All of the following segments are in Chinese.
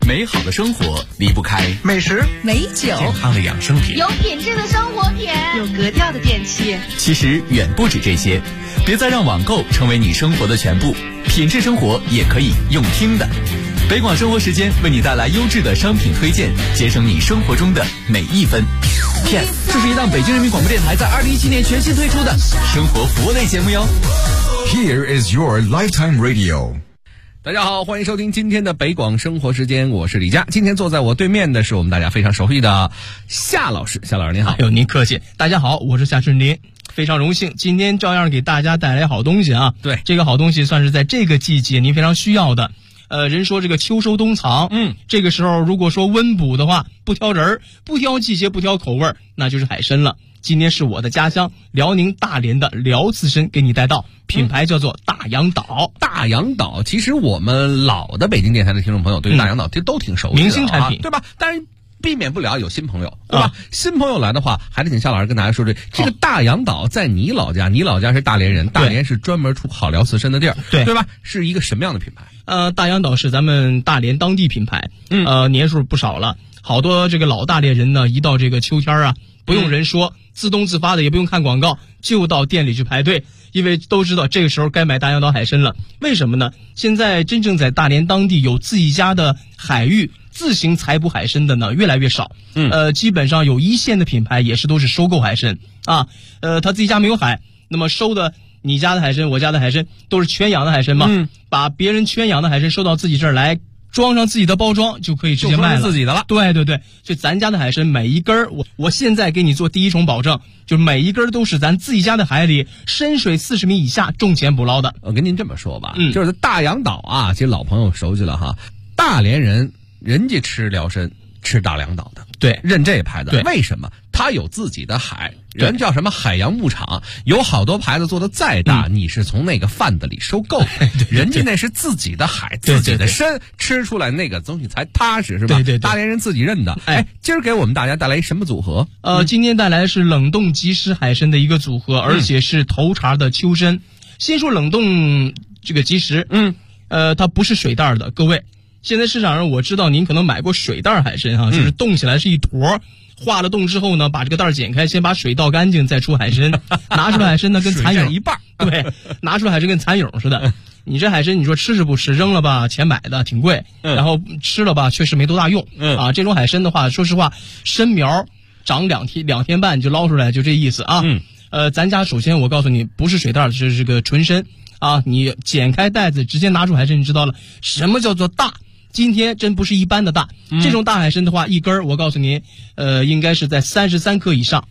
美好的生活离不开美食、 美酒、 健康的养生品， 有品质的生活品， 有格调的电器。 其实远不止这些，别再让网购成为你生活的全部，品质生活也可以用听的。北广生活时间为你带来优质的商品推荐，节省你生活中的每一分。这是一档北京人民广播电台在2017年全新推出的生活服务类节目哟。 Here is your lifetime radio。 大家好，欢迎收听今天的北广生活时间，我是李佳。今天坐在我对面的是我们大家非常熟悉的夏老师。夏老师您好。 哎呦，您客气。大家好，我是夏春林，非常荣幸今天照样给大家带来好东西啊。 对， 这个好东西算是在这个季节您非常需要的。人说这个秋收冬藏，这个时候如果说温补的话，不挑人，不挑季节，不挑口味，那就是海参了。今天是我的家乡辽宁大连的辽刺参给你带到，品牌叫做大洋岛。 大洋岛，其实我们老的北京电台的听众朋友对大洋岛都挺熟悉的， 明星产品， 对吧？但是避免不了有新朋友，对吧？新朋友来的话，还得请夏老师跟大家说这个大洋岛在你老家，你老家是大连人，大连是专门出好辽刺参的地儿，对吧？是一个什么样的品牌？ 大洋岛是咱们大连当地品牌，年数不少了，好多这个老大连人呢，一到这个秋天啊，不用人说，自动自发的，也不用看广告，就到店里去排队，因为都知道这个时候该买大洋岛海参了。为什么呢？现在真正在大连当地有自己家的海域自行采捕海参的呢，越来越少。基本上有一线的品牌也是都是收购海参啊，他自己家没有海，那么收的你家的海参，我家的海参都是圈养的海参嘛，把别人圈养的海参收到自己这儿来，装上自己的包装就可以直接卖了， 自己的了。 对对对，就咱家的海参每一根我现在给你做第一重保证，就每一根都是咱自己家的海里深水40米以下重潜捕捞的。 我跟您这么说吧，就是大洋岛啊，其实老朋友熟悉了哈，大连人家吃辽参吃大洋岛的， 对， 认这牌子。 对， 为什么？他有自己的海，人叫什么海洋牧场，有好多牌子做的再大，你是从那个贩子里收购的，人家那是自己的海，自己的参，吃出来那个东西才踏实，是吧？ 对， 大连人自己认的。今儿给我们大家带来什么组合？ 今天带来是冷冻即食海参的一个组合，而且是头茬的秋参。先说冷冻这个即食，它不是水袋的，各位。现在市场上我知道您可能买过水袋海参哈，就是冻起来是一坨，化了冻之后呢，把这个袋剪开，先把水倒干净，再出海参，拿出来海参呢跟蚕蛹一半， 对，拿出来海参跟蚕蛹似的。你这海参你说吃是不吃，扔了吧钱买的挺贵，然后吃了吧确实没多大用，这种海参的话，说实话，参苗长两天半就捞出来，就这意思啊。咱家首先我告诉你，不是水袋，是这个纯参啊，你剪开袋子直接拿出海参，你知道了什么叫做大。今天真不是一般的大，这种大海参的话，一根我告诉您，应该是在33克以上。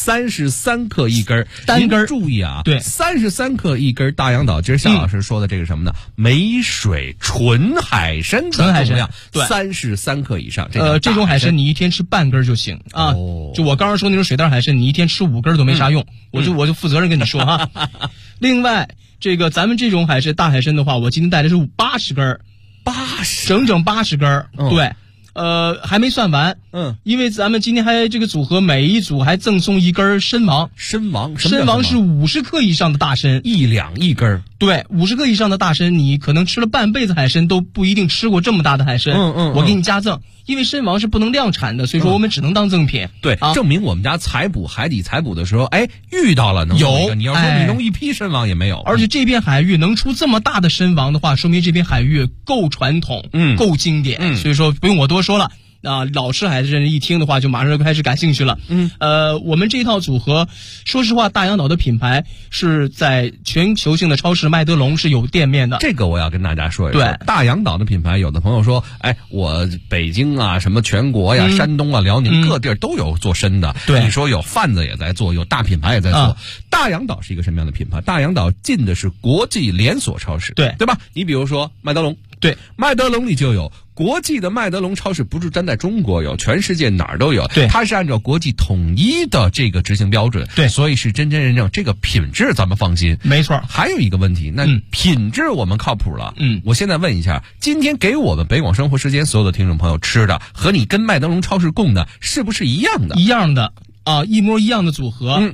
33克一根， 单根注意啊， 对 ，33克一根大洋岛。今儿夏老师说的这个什么呢？没水纯海参的重量， 对 ，33克以上。 这种海参你一天吃半根就行啊。就我刚刚说那种水袋海参，你一天吃5根都没啥用，我就负责任跟你说哈。另外，这个咱们这种海参大海参的话，我今天带的是80根。整整80根，对，还没算完，因为咱们今天还这个组合，每一组还赠送一根参王。参王是50克以上的大参 ，1两一根。 对，50克以上的大参，你可能吃了半辈子海参都不一定吃过这么大的海参。我给你加赠，因为参王是不能量产的，所以说我们只能当赠品。 对，证明我们家海底采捕的时候，遇到了能有。 你要说你弄一批参王也没有。 而且这片海域能出这么大的参王的话，说明这片海域够传统，够经典。所以说不用我多说了。老吃海参人一听的话，就马上就开始感兴趣了。我们这一套组合，说实话，大洋岛的品牌是在全球性的超市麦德龙是有店面的。 这个我要跟大家说一说。对，大洋岛的品牌，有的朋友说，我北京啊，什么全国呀、山东啊、辽宁各地儿都有做参的。对，你说有贩子也在做，有大品牌也在做。大洋岛是一个什么样的品牌？大洋岛进的是国际连锁超市，对吧？你比如说麦德龙，对，麦德龙里就有。国际的麦德龙超市不是单在中国有，全世界哪儿都有。对，它是按照国际统一的这个执行标准。对，所以是真真认证，这个品质咱们放心。 没错。 还有一个问题，那品质我们靠谱了。我现在问一下，今天给我们北广生活时间所有的听众朋友吃的，和你跟麦德龙超市供的是不是一样的？ 一样的啊，一模一样的组合。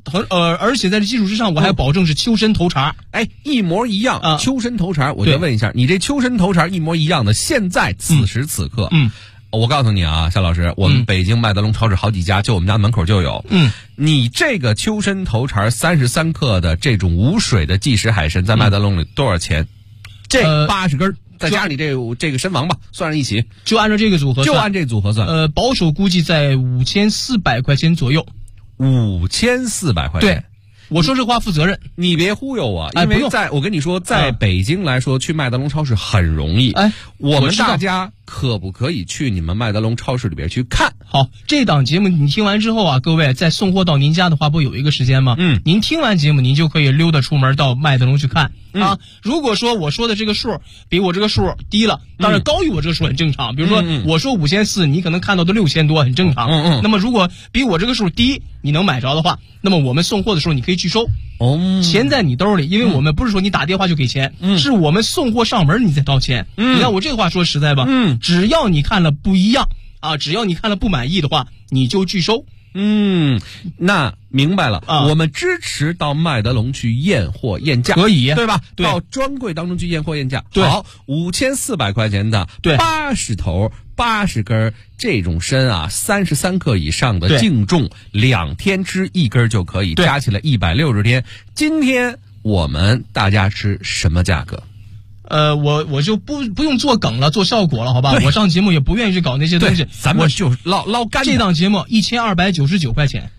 而且在这基础之上，我还保证是秋参头茬， 一模一样啊。秋参头茬，我就问一下，你这秋参头茬一模一样的，现在此时此刻，我告诉你啊，夏老师，我们北京麦德龙超市好几家，就我们家门口就有。你这个秋参头茬33克的这种无水的即食海参，在麦德龙里多少钱？这80根，再加上你这个参王吧，算上一起， 就按照这个组合算， 就按这组合算。 保守估计在5400块钱左右。 5400块钱。 对。我说这话负责任， 你别忽悠我，因为我跟你说，在北京来说，去麦德龙超市很容易。我们大家可不可以去你们麦德龙超市里边去看？ 好，这档节目你听完之后啊，各位在送货到您家的话，不有一个时间吗？您听完节目，您就可以溜达出门到麦德龙去看啊。如果说我说的这个数比我这个数低了，当然高于我这个数很正常。比如说我说5400，你可能看到的6000多，很正常。那么如果比我这个数低，你能买着的话，那么我们送货的时候你可以拒收。钱在你兜里，因为我们不是说你打电话就给钱，是我们送货上门你再掏钱。你看我这个话说实在吧，只要你看了不一样啊，只要你看了不满意的话，你就拒收。 那明白了啊。我们支持到麦德龙去验货验价， 可以， 对吧？ 对， 到专柜当中去验货验价。 对， 好，5400块钱的，对，80头80根这种参啊，33克以上的净重，2天吃1根就可以，加起来160天。今天我们大家吃什么价格？ 我就不用做梗了，做效果了，好吧？我上节目也不愿意去搞那些东西， 咱们就捞干。 这档节目1299块钱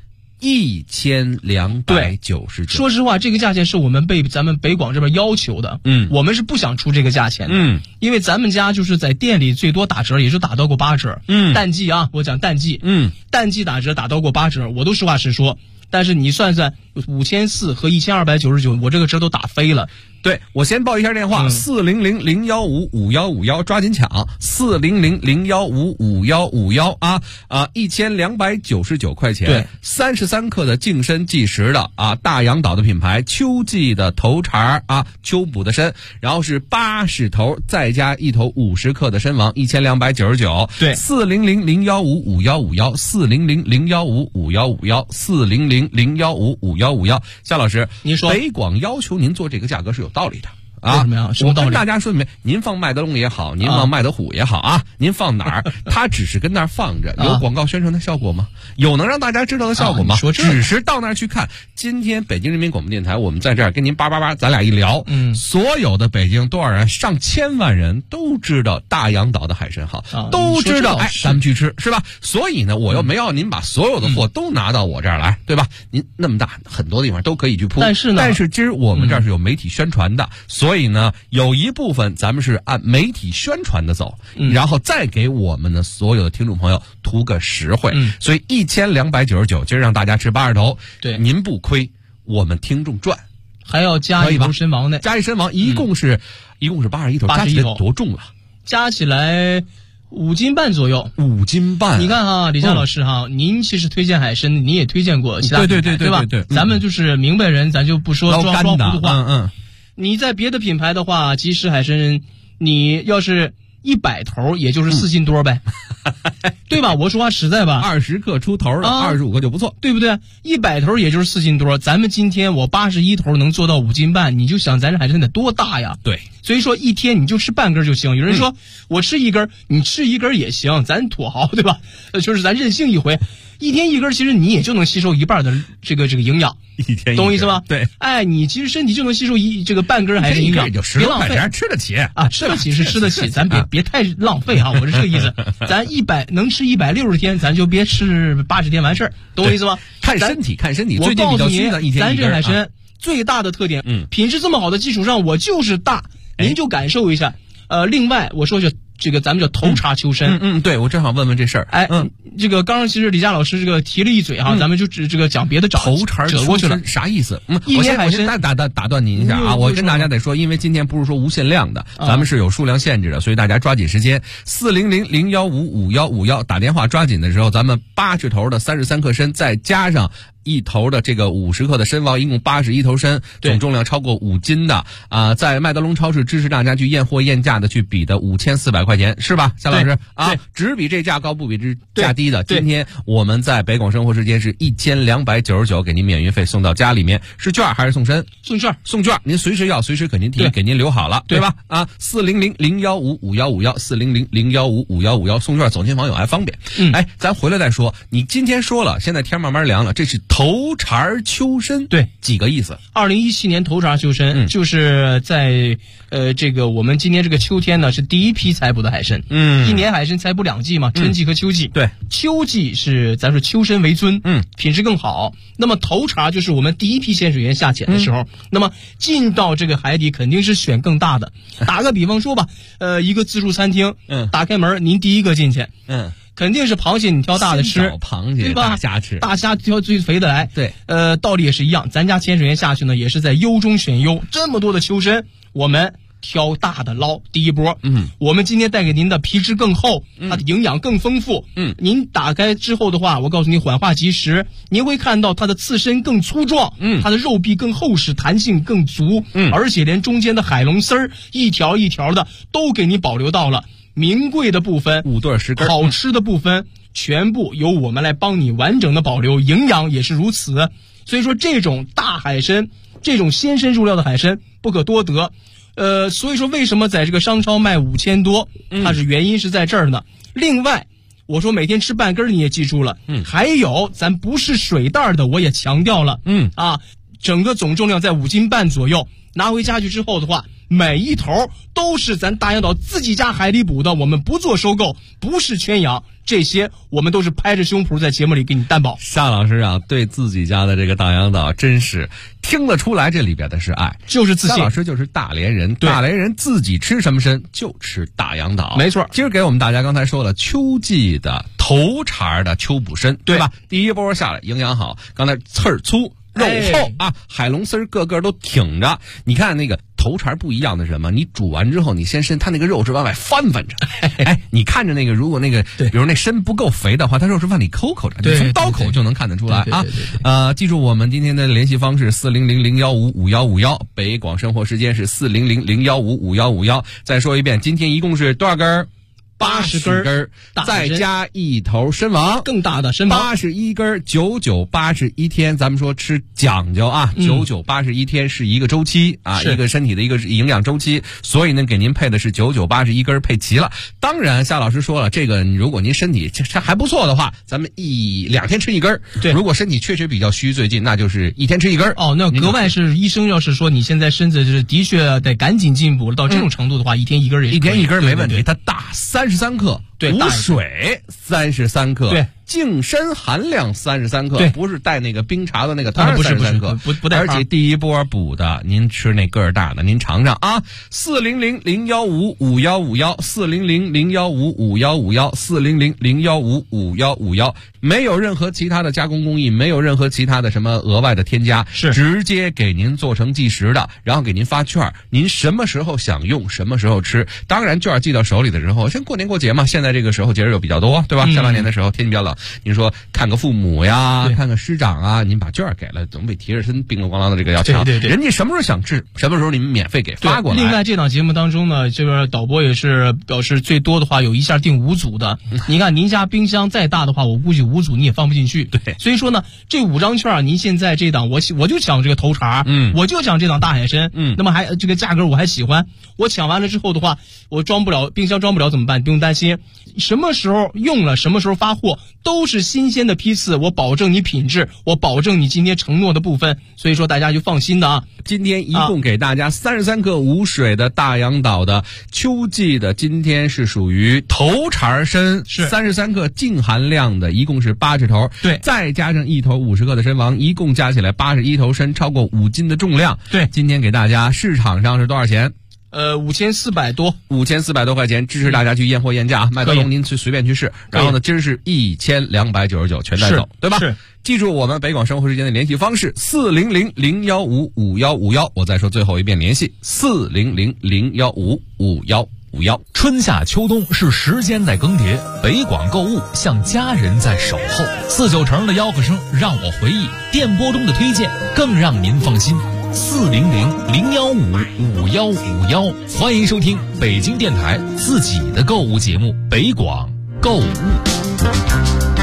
，1299。 说实话，这个价钱是我们被咱们北广这边要求的。我们是不想出这个价钱的。因为咱们家就是在店里最多打折，也就打到过8折。淡季啊，我讲淡季。淡季打折打到过8折，我都实话实说。但是你算算5400和1299，我这个折都打飞了。 对，我先报一下电话，400-015-5151，抓紧抢，400-015-5151啊，1299块钱，对，33克的净参即食的啊，大洋岛的品牌秋季的头茬啊，秋捕的参，然后是80头，再加1头50克的参王，1299，对，400-015-5151，400-015-5151，400-015-5151。夏老师， 您说北广要求您做这个价格是有道理的。 为什么呀？什么道理？ 我跟大家说明，您放麦德龙也好，您放麦德虎也好啊，您放哪儿，它只是跟那儿放着，有广告宣传的效果吗？有能让大家知道的效果吗？只是到那儿去看。今天北京人民广播电台，我们在这儿跟您叭叭叭，咱俩一聊，所有的北京多少人，上千万人都知道大洋岛的海参好，都知道，咱们去吃是吧？所以呢，我又没要您把所有的货都拿到我这儿来，对吧？您那么大，很多地方都可以去铺，但是今儿我们这儿是有媒体宣传的，所以呢，有一部分咱们是按媒体宣传的走，然后再给我们的所有的听众朋友图个实惠。所以1299，今儿让大家吃80头，对，您不亏，我们听众赚， 还要加一头参王呢， 加一参王，一共是81头，加起来多重了？ 加起来5斤半左右。 5斤半， 你看哈，李佳老师哈，您其实推荐海参，你也推荐过其他品牌，对吧？咱们就是明白人，咱就不说装糊涂话。你在别的品牌的话，即食海参，你要是100头，也就是4斤多呗，对吧？我说话实在吧 ，20克出头的，25克就不错， 对不对？100头也就是4斤多，咱们今天我81头能做到5斤半，你就想咱这海参得多大呀？ 对， 所以说一天你就吃半根就行。有人说我吃1根，你吃1根也行，咱土豪对吧？就是咱任性一回。一天1根，其实你也就能吸收1半的这个营养，懂我意思吗？对，你其实身体就能吸收这个半根还是营养， 别浪费，吃得起啊，吃得起是吃得起，咱别太浪费啊，我是这个意思。咱能吃160天，咱就别吃80天完事儿，懂我意思吗？ 看身体， 我告诉你，咱这海参最大的特点，品质这么好的基础上，我就是大，您就感受一下。另外我说这个咱们叫头茬秋参， 对，我正好问问这事儿。 这个刚刚其实李佳老师这个提了一嘴哈，咱们就这个讲别的头茬折过去了， 啥意思？ 我先打断您一下啊，我跟大家得说，因为今天不是说无限量的，咱们是有数量限制的，所以大家抓紧时间，400-015-5151打电话抓紧的时候，咱们80头的33克参，再加上1头的这个50克的参王，一共81头参，总重量超过5斤的啊，在麦德龙超市支持大家去验货验价的去比的5400块钱，是吧，夏老师啊？只比这价高不比这价低低的。今天我们在北广生活时间是1299，给您免运费送到家里面，是券还是送身？送券，您随时要，随时给您提，给您留好了，对吧？啊，400-015-5151，400-015-5151，送券走亲访友还方便。咱回来再说。你今天说了，现在天慢慢凉了，这是头茬秋参， 对， 几个意思 ？2017年头茬秋参，就是在这个我们今年这个秋天呢，是第一批采捕的海参。一年海参采捕2季嘛，春季和秋季。 对， 秋季是咱说秋参为尊，品质更好。那么头茬就是我们第一批潜水员下潜的时候，那么进到这个海底肯定是选更大的。打个比方说吧，一个自助餐厅，打开门，您第一个进去，肯定是螃蟹，你挑大的吃， 螃蟹， 对吧？ 大虾吃， 大虾挑最肥的来。 对， 道理也是一样，咱家潜水员下去呢，也是在优中选优，这么多的秋参，我们挑大的捞。第一波，我们今天带给您的皮质更厚，它的营养更丰富。您打开之后的话，我告诉你缓化即食，您会看到它的刺身更粗壮，它的肉壁更厚实，弹性更足，而且连中间的海龙丝儿一条一条的都给你保留到了。名贵的部分 5对10根， 好吃的部分全部由我们来帮你完整的保留，营养也是如此。所以说这种大海参，这种鲜参入料的海参不可多得。所以说为什么在这个商超卖5000多，它是原因是在这儿呢。另外我说每天吃半根你也记住了，还有咱不是水袋的我也强调了，整个总重量在5斤半左右，拿回家去之后的话，每一头都是咱大洋岛自己家海里捕的，我们不做收购，不是圈养，这些我们都是拍着胸脯在节目里给你担保。 夏老师啊，对自己家的这个大洋岛真是听得出来，这里边的是爱， 就是自信。 夏老师就是大连人，大连人自己吃什么参就吃大洋岛， 没错。 今儿给我们大家刚才说了秋季的头茬的秋捕参，对吧？第一波下来营养好，刚才刺儿粗肉厚啊，海龙丝儿个个都挺着。你看那个头茬不一样的是什么？你煮完之后，你先它那个肉是往外翻着。你看着那个，如果那个比如那参不够肥的话，它肉是往里抠着，你从刀口就能看得出来啊。记住我们今天的联系方式400-015-5151，北广生活时间是400-015-5151。再说一遍，今天一共是多少根？80根，再加一头参王， 更大的参王 ，81根，9981天。咱们说吃讲究啊，9981天是一个周期啊，一个身体的一个营养周期，所以呢，给您配的是9981根配齐了。当然，夏老师说了，这个如果您身体这还不错的话，咱们2天吃1根。对，如果身体确实比较虚，最近那就是1天吃1根。 那格外是医生要是说你现在身子就是的确得赶紧进步到这种程度的话，1天1根也是 1天1根没问题。它大33克，无水33克， 对， 净参含量33克，不是带那个冰茶的那个汤33克， 不带。 而且第一波补的，您吃那个儿大的，您尝尝啊。400-015-5151，400-015-5151，400-015-5151，没有任何其他的加工工艺，没有任何其他的什么额外的添加， 是直接给您做成即食的，然后给您发券，您什么时候想用什么时候吃。当然券寄到手里的时候，像过年过节嘛，现在这个时候节日又比较多，对吧？下半年的时候天气比较冷，您说看个父母呀，看个师长啊，您把券给了，总比提着身冰咣啷的这个要强。 对， 人家什么时候想吃，什么时候你们免费给发过来。 另外这档节目当中呢，这个导播也是表示最多的话有一下订5组的。你看您家冰箱再大的话，我估计5组你也放不进去。 对， 所以说呢，这5张券您现在这档我就抢这个头茬，我就抢这档大海参，那么还这个价格我还喜欢。我抢完了之后的话，我冰箱装不了怎么办？不用担心，什么时候用了什么时候发货，都是新鲜的批次，我保证你品质，我保证你今天承诺的部分，所以说大家就放心的啊。 今天一共给大家33克无水的大洋岛的秋季的，今天是属于头茬参，是33克净含量的，一共是80头， 对， 再加上1头50克的参王，一共加起来81头参，超过5斤的重量。 对， 今天给大家市场上是多少钱 ？5400多 ，5400多块钱，支持大家去验货验价，麦德龙您随便去试。然后呢，今儿是1299全带走，对吧？ 是。 记住我们北广生活时间的联系方式400-015-5151，我再说最后一遍联系400-015-5151。 春夏秋冬是时间在更迭，北广购物像家人在守候。49成的吆喝声让我回忆，电波中的推荐更让您放心。400-015-5151，欢迎收听北京电台自己的购物节目《北广购物》。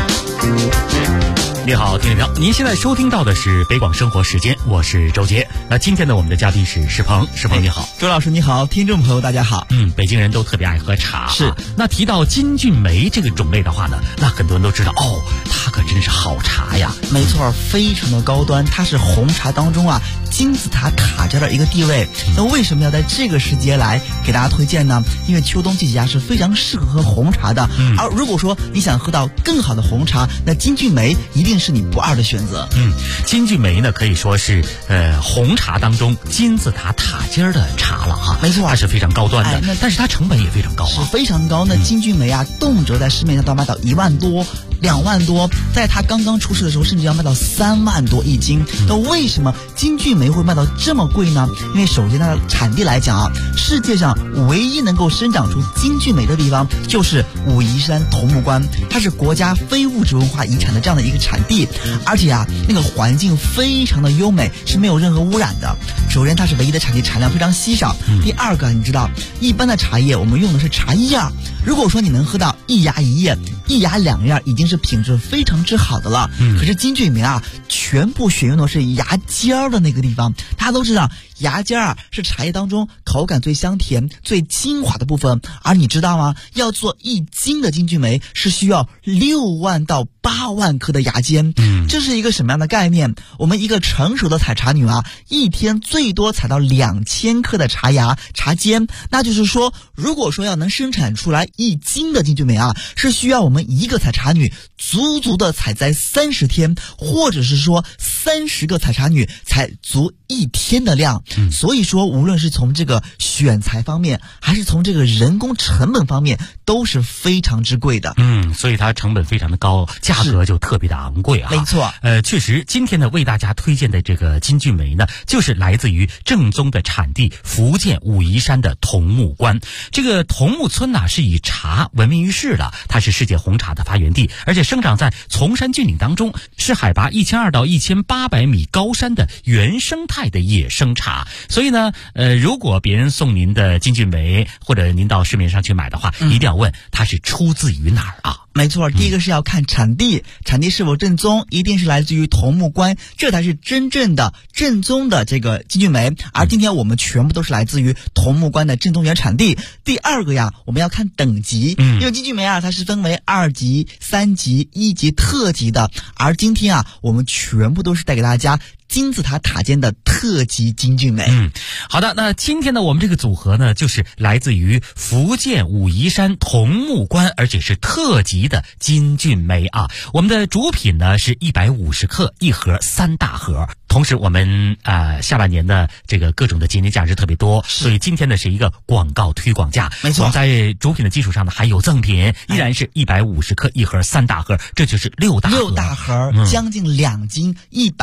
你好，听众朋友，您现在收听到的是北广生活时间，我是周杰。那今天呢，我们的嘉宾是石鹏，石鹏你好。 周老师你好，听众朋友大家好。 北京人都特别爱喝茶， 是。 那提到金骏眉这个种类的话呢，那很多人都知道哦，它可真是好茶呀。 没错，非常的高端，它是红茶当中啊金字塔塔尖的一个地位。那为什么要在这个时节来给大家推荐呢？因为秋冬季节啊是非常适合喝红茶的。而如果说你想喝到更好的红茶，那金骏眉一定是你不二的选择。 金骏眉呢可以说是红茶当中金字塔塔尖的茶了哈。 没错， 它是非常高端的，但是它成本也非常高啊， 是非常高。那金骏眉啊，动辄在市面上都要卖到1万多、2万多，在它刚刚出世的时候，甚至要卖到3万多一斤。那为什么金骏眉会卖到这么贵呢？因为首先它的产地来讲啊，世界上唯一能够生长出金骏眉的地方就是武夷山桐木关，它是国家非物质文化遗产的这样的一个产地，而且啊，那个环境非常的优美，是没有任何污染的。首先它是唯一的产地，产量非常稀少。第二个，你知道一般的茶叶我们用的是茶叶，如果说你能喝到一芽一叶、一芽两叶，已经是品质非常之好的了。可是金骏眉啊，全部选用的是芽尖儿的那个地方。大家都知道芽尖儿是茶叶当中口感最香甜、最精华的部分，而你知道吗？要做1斤的金骏眉是需要6万到8万颗的芽尖。这是一个什么样的概念？我们一个成熟的采茶女啊，一天最多采到2000颗的茶芽、茶尖。那就是说，如果说要能生产出来1斤的金骏眉啊，是需要我们一个采茶女足足的采摘30天，或者是说30个采茶女采足1天的量。所以说，无论是从这个选材方面，还是从这个人工成本方面，都是非常之贵的。 所以它成本非常的高，价格就特别的昂贵啊。 没错。 确实，今天呢为大家推荐的这个金骏眉呢，就是来自于正宗的产地福建武夷山的桐木关。这个桐木村呢是以茶闻名于世的，它是世界红茶的发源地，而且生长在崇山峻岭当中，是海拔1200到1800米高山的原生态的野生茶。所以呢，如果别人送您的金骏眉，或者您到市面上去买的话，一定要问它是出自于哪儿啊？ 没错，第一个是要看产地，产地是否正宗，一定是来自于桐木关，这才是真正的正宗的这个金骏眉。而今天我们全部都是来自于桐木关的正宗原产地。第二个呀，我们要看等级，因为金骏眉啊，它是分为2级、3级、1级特级的，而今天啊，我们全部都是带给大家金字塔塔尖的特级金骏眉。 好的，那今天呢，我们这个组合呢，就是来自于福建武夷山桐木关，而且是特级的金骏眉啊。我们的主品呢是150克一盒，3大盒。同时我们下半年的这个各种的节年假日特别多，所以今天呢是一个广告推广价。 没错， 我们在主品的基础上呢还有赠品，依然是150克一盒，3大盒，这就是6大盒。 6大盒，将近2斤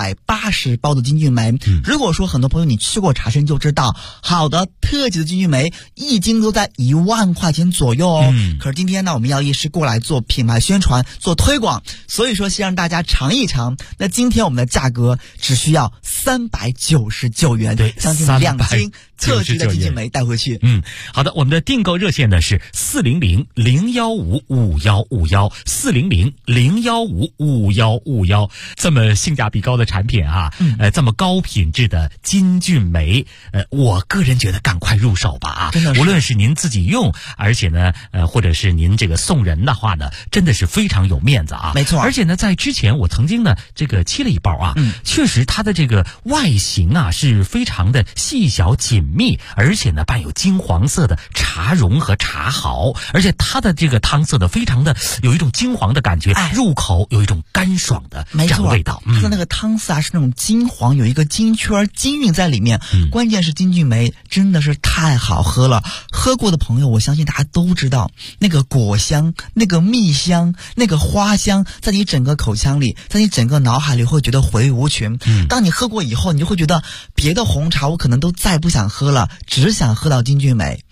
180包的金骏眉。如果说很多朋友你去过茶参就知道，好的特级的金骏眉1斤都在1万块钱左右哦。可是今天呢，我们药业是过来做品牌宣传、做推广，所以说先让大家尝一尝。那今天我们的价格只需要399元， 对， 将近2斤特级的金骏眉带回去。 好的，我们的订购热线呢是400-015-5151，400-015-5151。这么性价比高的产品啊，这么高品质的金骏眉，我个人觉得赶快入手吧啊！ 真的是， 无论是您自己用，而且呢，或者是您这个送人的话呢，真的是非常有面子啊。 没错， 而且呢，在之前我曾经呢这个沏了一包啊，确实它的这个外形啊是非常的细小紧密，而且呢伴有金黄色的茶蓉和茶毫，而且它的这个汤色呢非常的有一种金黄的感觉，入口有一种干爽的这样的味道。 它的那个汤色啊是那种金黄，有一个金圈金韵在里面。关键是金骏眉真的是太好喝了，喝过的朋友我相信大家都知道，那个果香、那个蜜香、那个花香，在你整个口腔里，在你整个脑海里会觉得回味无穷。当你喝过以后，你就会觉得别的红茶我可能都再不想喝了，只想喝到金骏眉。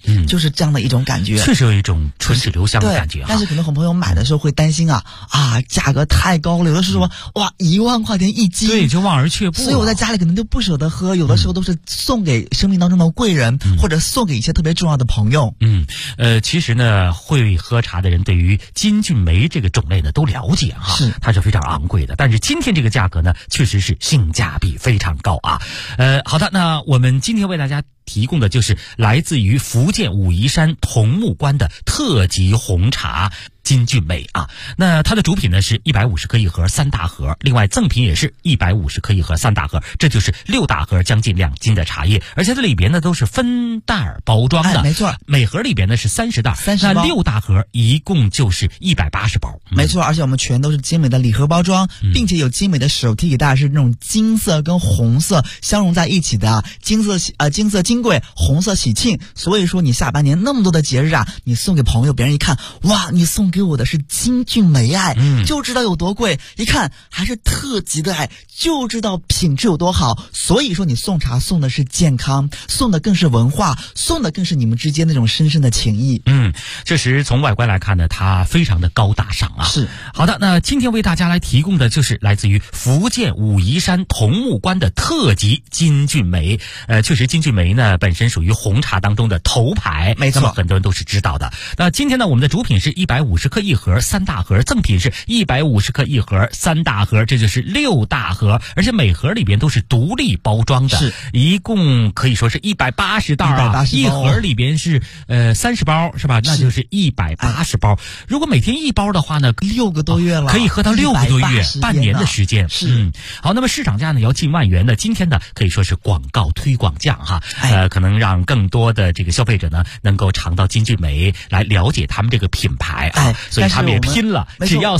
就是这样的一种感觉， 确实有一种春水留香的感觉。 但是可能很多朋友买的时候会担心价格太高了，有的时候哇1万块钱1斤， 对，就望而却步。 所以我在家里可能就不舍得喝，有的时候都是送给生命当中的贵人，或者送给一些特别重要的朋友。 其实呢，会喝茶的人对于金骏眉这个种类呢都了解哈，它是非常昂贵的。但是今天这个价格呢，确实是性价比非常高啊。好的，那我们今天为大家提供的就是来自于福建武夷山桐木关的特级红茶金骏眉啊。那它的主品呢是150克一盒3大盒，另外赠品也是150克一盒3大盒，这就是6大盒将近2斤的茶叶，而且它里边呢都是分袋包装的， 没错， 每盒里边呢是30袋，30包，那6大盒一共就是180包， 没错，而且我们全都是精美的礼盒包装，并且有精美的手提给大家，是那种金色跟红色相融在一起的，金色金贵，红色喜庆。所以说你下半年那么多的节日你送给朋友，别人一看，哇，你送给我的是金骏眉就知道有多贵，一看还是特级的就知道品质有多好。所以说你送茶送的是健康，送的更是文化，送的更是你们之间那种深深的情谊。 确实从外观来看呢，它非常的高大上啊。 是。 好的，那今天为大家来提供的就是来自于福建武夷山桐木关的特级金骏眉。确实金骏眉呢本身属于红茶当中的头牌， 没错， 那么很多人都是知道的。那今天呢，我们的主品是150克一盒3大盒，赠品是150克一盒3大盒，这就是6大盒，而且每盒里边都是独立包装的， 是一共可以说是180袋一盒里边是30包是吧？那就是180包。如果每天1包的话呢 ，6个多月了， 可以喝到6个多月，半年的时间。 是。 好，那么市场价呢要近万元的，今天呢可以说是广告推广价哈，可能让更多的这个消费者呢能够尝到金骏眉，来了解他们这个品牌所以他们也拼了，只要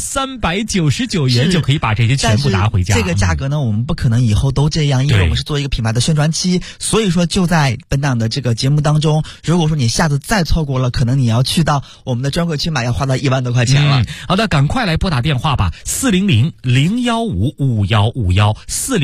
399元就可以把这些全部拿回家。 这个价格呢，我们不可能以后都这样，因为我们是做一个品牌的宣传期，所以说就在本档的这个节目当中，如果说你下次再错过了，可能你要去到我们的专柜去买，要花到1万多块钱了。 好的，赶快来拨打电话吧，400-015-5151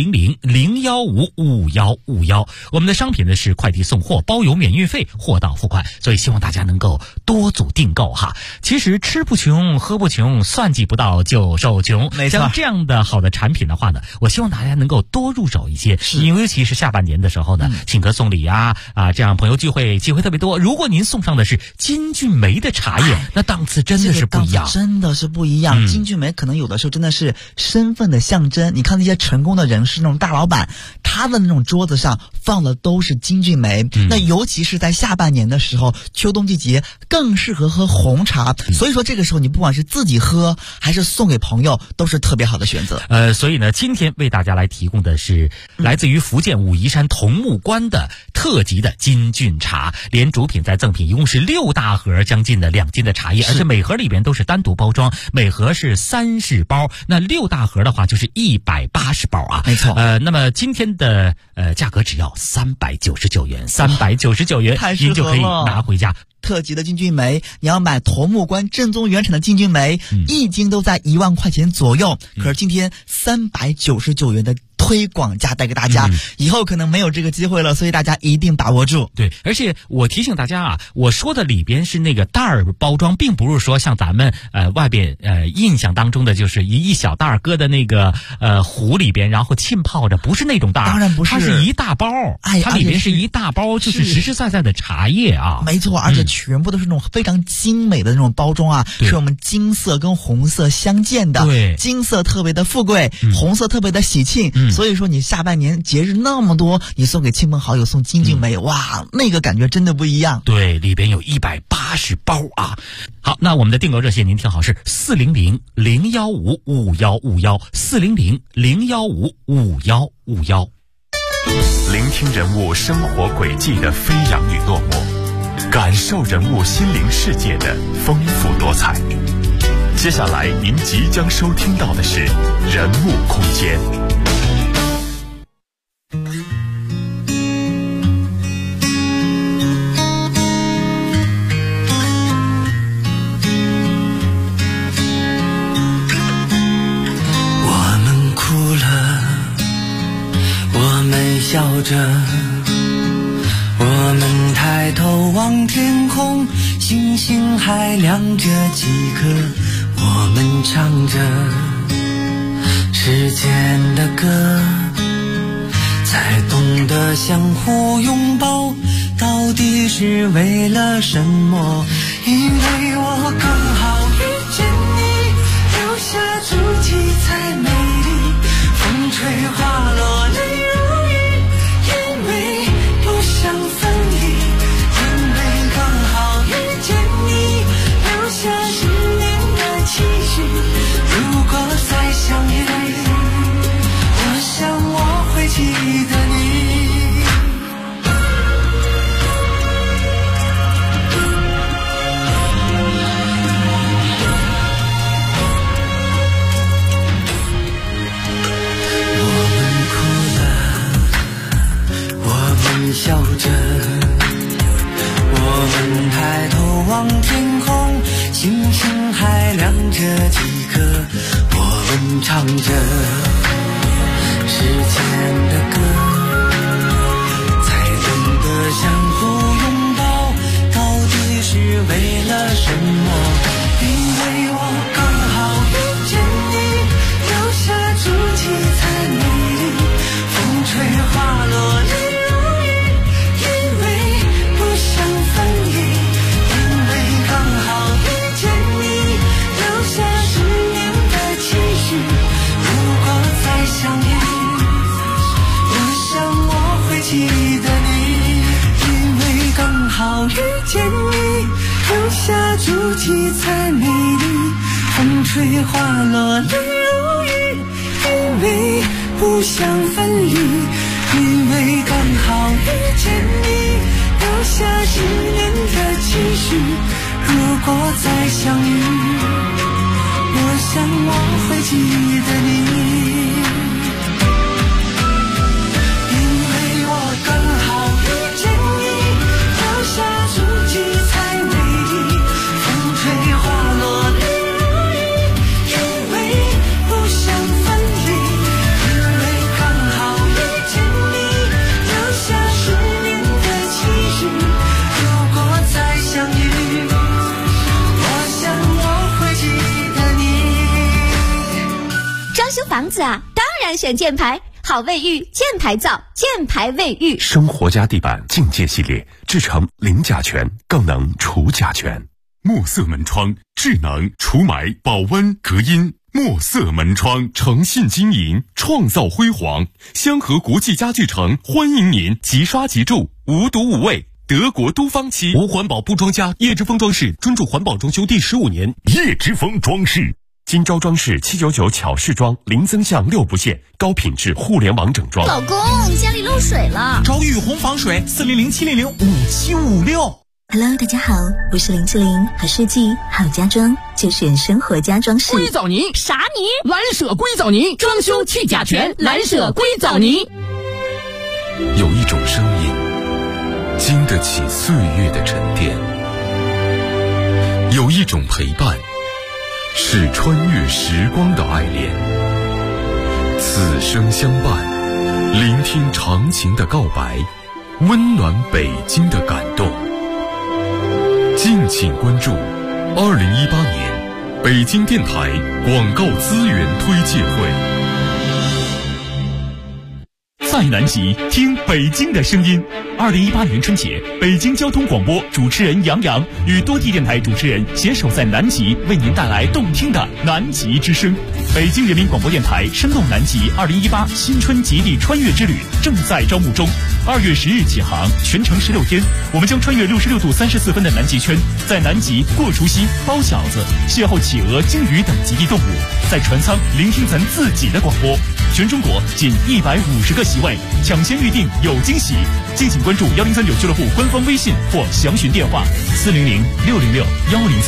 400-015-5151。我们的商品呢是快递送货，包邮免运费，货到付款，所以希望大家能够多组订购哈。其实吃不穷，喝不穷，算计不到就受穷。 没错， 像这样的好的产品的话呢，我希望大家能够多入手一些，因为尤其是下半年的时候呢，请客送礼这样朋友聚会机会特别多。如果您送上的是金骏眉的茶叶，那档次真的是不一样， 真的是不一样。金骏眉可能有的时候真的是身份的象征。你看那些成功的人士，那种大老板，他的那种桌子上放的都是金骏眉。那尤其是在下半年的时候，秋冬季节更适合喝红茶。所以说这个时候你不管是自己喝还是送给朋友，都是特别好的选择。 所以呢，今天为大家来提供的是来自于福建武夷山桐木关的特级的金骏茶，连主品带赠品一共是6大盒将近的2斤的茶叶，而且每盒里边都是单独包装，每盒是30包，那6大盒的话就是180包没错。 那么今天的价格只要399元，399元您就可以拿回家。 特级的金骏眉，你要买桐木关正宗原产的金骏眉，一斤都在1万块钱左右。可是今天399元的推广价带给大家，以后可能没有这个机会了，所以大家一定把握住。 对，而且我提醒大家我说的里边是那个袋儿包装，并不是说像咱们外边印象当中的就是一小袋搁的那个壶里边，然后浸泡着，不是那种袋儿， 当然不是， 它是一大包，它里边是一大包，就是实实在在的茶叶没错，而且全部都是那种非常精美的那种包装是我们金色跟红色相间的， 对， 金色特别的富贵，红色特别的喜庆。所以说你下半年节日那么多，你送给亲朋好友送金骏眉，哇，那个感觉真的不一样。 对，里边有180包好，那我们的订购热线您听好，是400-015-5151 400-015-5151。 聆听人物生活轨迹的飞扬与落寞，感受人物心灵世界的丰富多彩。接下来您即将收听到的是人物空间。 我们哭了，我们笑着，我们抬头望望天空，星星还亮着几颗，我们唱着时间的歌，才懂得相互拥抱，到底是为了什么？因为我刚好遇见你，留下足迹才美丽，风吹花落泪如雨，因为不想分离，因为刚好遇见你，留下10年的期许，如果再相遇，我想我会记得你。笑着，我们抬头望天空，星星还亮着几颗，我们唱着时间的歌，才懂得相互拥抱，到底是为了什么？因为我刚好遇见你，留下足迹才美丽，风吹花落泪记得你，因为刚好遇见你，留下足迹才美丽，风吹花落泪如雨，因为不想分离，因为刚好遇见你，留下10年的期许，如果再相遇，我想我会记得你。 房子啊，当然选箭牌，好卫浴，箭牌造，箭牌卫浴。 生活家地板境界系列，制成零甲醛，更能除甲醛。墨色门窗，智能除霾、保温、隔音。墨色门窗，诚信经营，创造辉煌。香河国际家具城欢迎您，即刷即住，无毒无味。德国都方漆，无环保不装家。叶之峰装饰专注环保装修第15年。叶之峰装饰。金招装饰799巧饰装，零增项6不限，高品质互联网整装。 老公，家里漏水了， 找雨虹防水，400-700-5756。 Hello， 大家好，我是林志玲，好设计好家装就选生活家装饰。 硅藻泥啥泥？蓝舍硅藻泥，装修去甲醛，蓝舍硅藻泥。 有一种声音，经得起岁月的沉淀；有一种陪伴，是穿越时光的爱恋。此生相伴，聆听长情的告白，温暖北京的感动。敬请关注2018年北京电台广告资源推介会。 在南极听北京的声音。2018年春节，北京交通广播主持人杨洋与多地电台主持人携手在南极，为您带来动听的南极之声。北京人民广播电台声动南极2018新春极地穿越之旅正在招募中，2月10日起航，全程16天，我们将穿越66度34分的南极圈，在南极过除夕、包饺子，邂逅企鹅、鲸鱼等极地动物，在船舱聆听咱自己的广播。全中国仅150个席位，抢先预定有惊喜。敬请关注103.9俱乐部官方微信或详询电话400-606-103。